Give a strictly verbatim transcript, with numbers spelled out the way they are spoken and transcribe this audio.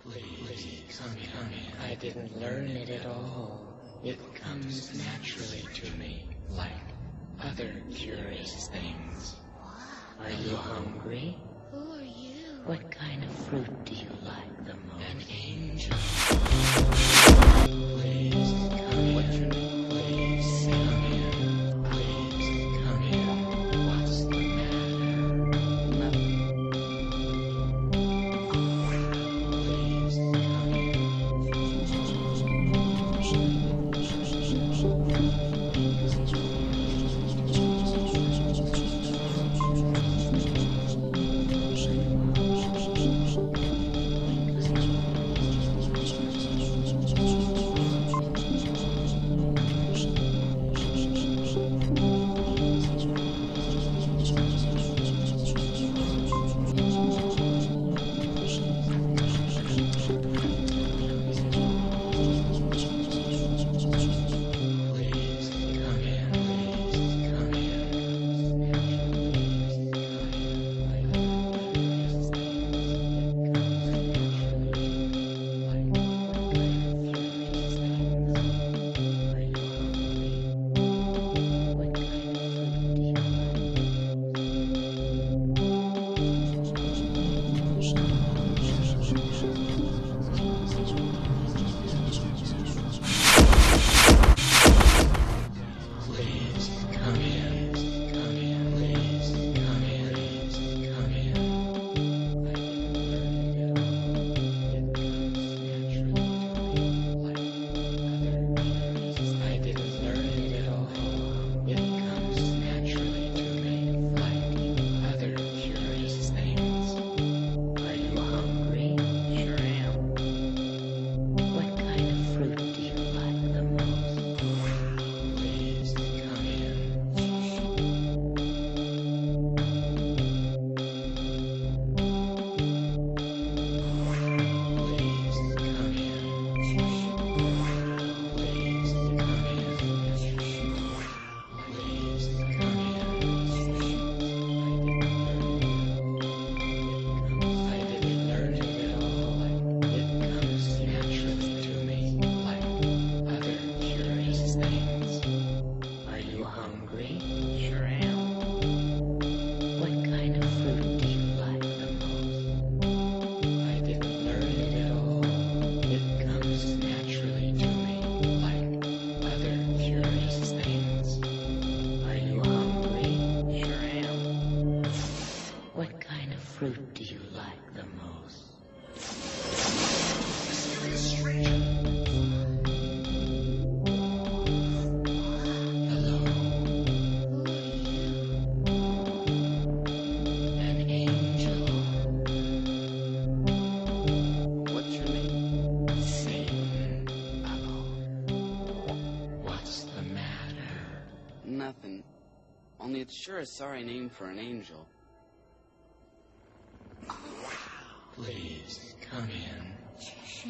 Please, come in, come in. I didn't learn it at all. It comes naturally to me, like other curious things. Are you hungry? Who are you? What kind of fruit do you like the most? An angel. Please, come in. What's your name? Please, come in. Please, come in. What's the matter? Nothing. Please, come in. Please, come in. Please, come Please come in. Come in. Please come in. Please come in. I didn't learn it at all. It comes naturally to me, like other curious things. Are you hungry? Sure am. What kind of fruit do you like the most? Please come in. Please come in. Please come in. Please come in. I didn't learn it at all. It comes naturally to me, like other curious things. Are you hungry? Sure am. What kind of fruit do you like the most? I didn't learn it at all. It comes naturally to me, like other curious things. Are you hungry? Sure am. What kind of fruit do you like the most? Hello. An angel. What's your name? Satan. What's the matter? Nothing. Only it's sure a sorry name for an angel. Please come in.